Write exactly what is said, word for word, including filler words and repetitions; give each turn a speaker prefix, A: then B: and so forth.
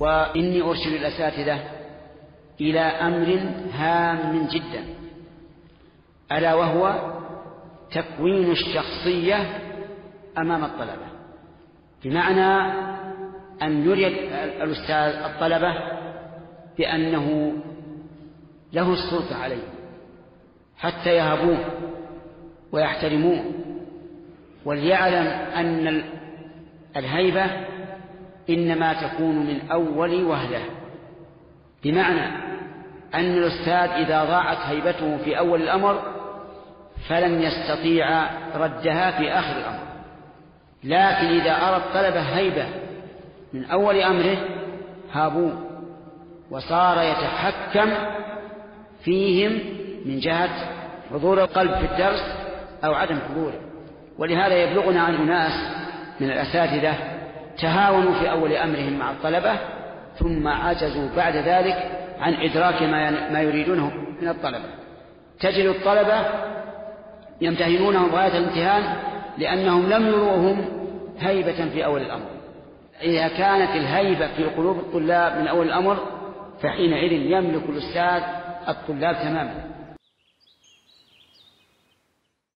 A: وإني أرشد الأساتذة إلى أمر هام جدا، ألا وهو تكوين الشخصية أمام الطلبة، بمعنى أن يري الأستاذ الطلبة بأنه له السلطة عليه حتى يهبوه ويحترموه، وليعلم أن الهيبة إنما تكون من أول وهلة، بمعنى أن الأستاذ إذا ضاعت هيبته في أول الأمر فلن يستطيع ردها في آخر الأمر، لكن إذا أرى الطلبة هيبة من أول أمره هابوه وصار يتحكم فيهم من جهة حضور القلب في الدرس أو عدم حضوره. ولهذا يبلغنا عن أناس من الأساتذة تهاونوا في أول أمرهم مع الطلبة ثم عجزوا بعد ذلك عن إدراك ما يريدونه من الطلبة. تجد الطلبة يمتهنونهم غاية الامتهان لأنهم لم يروهم هيبة في أول الأمر. إذا كانت الهيبة في قلوب الطلاب من أول الأمر فحينئذ يملك الأستاذ الطلاب تماما.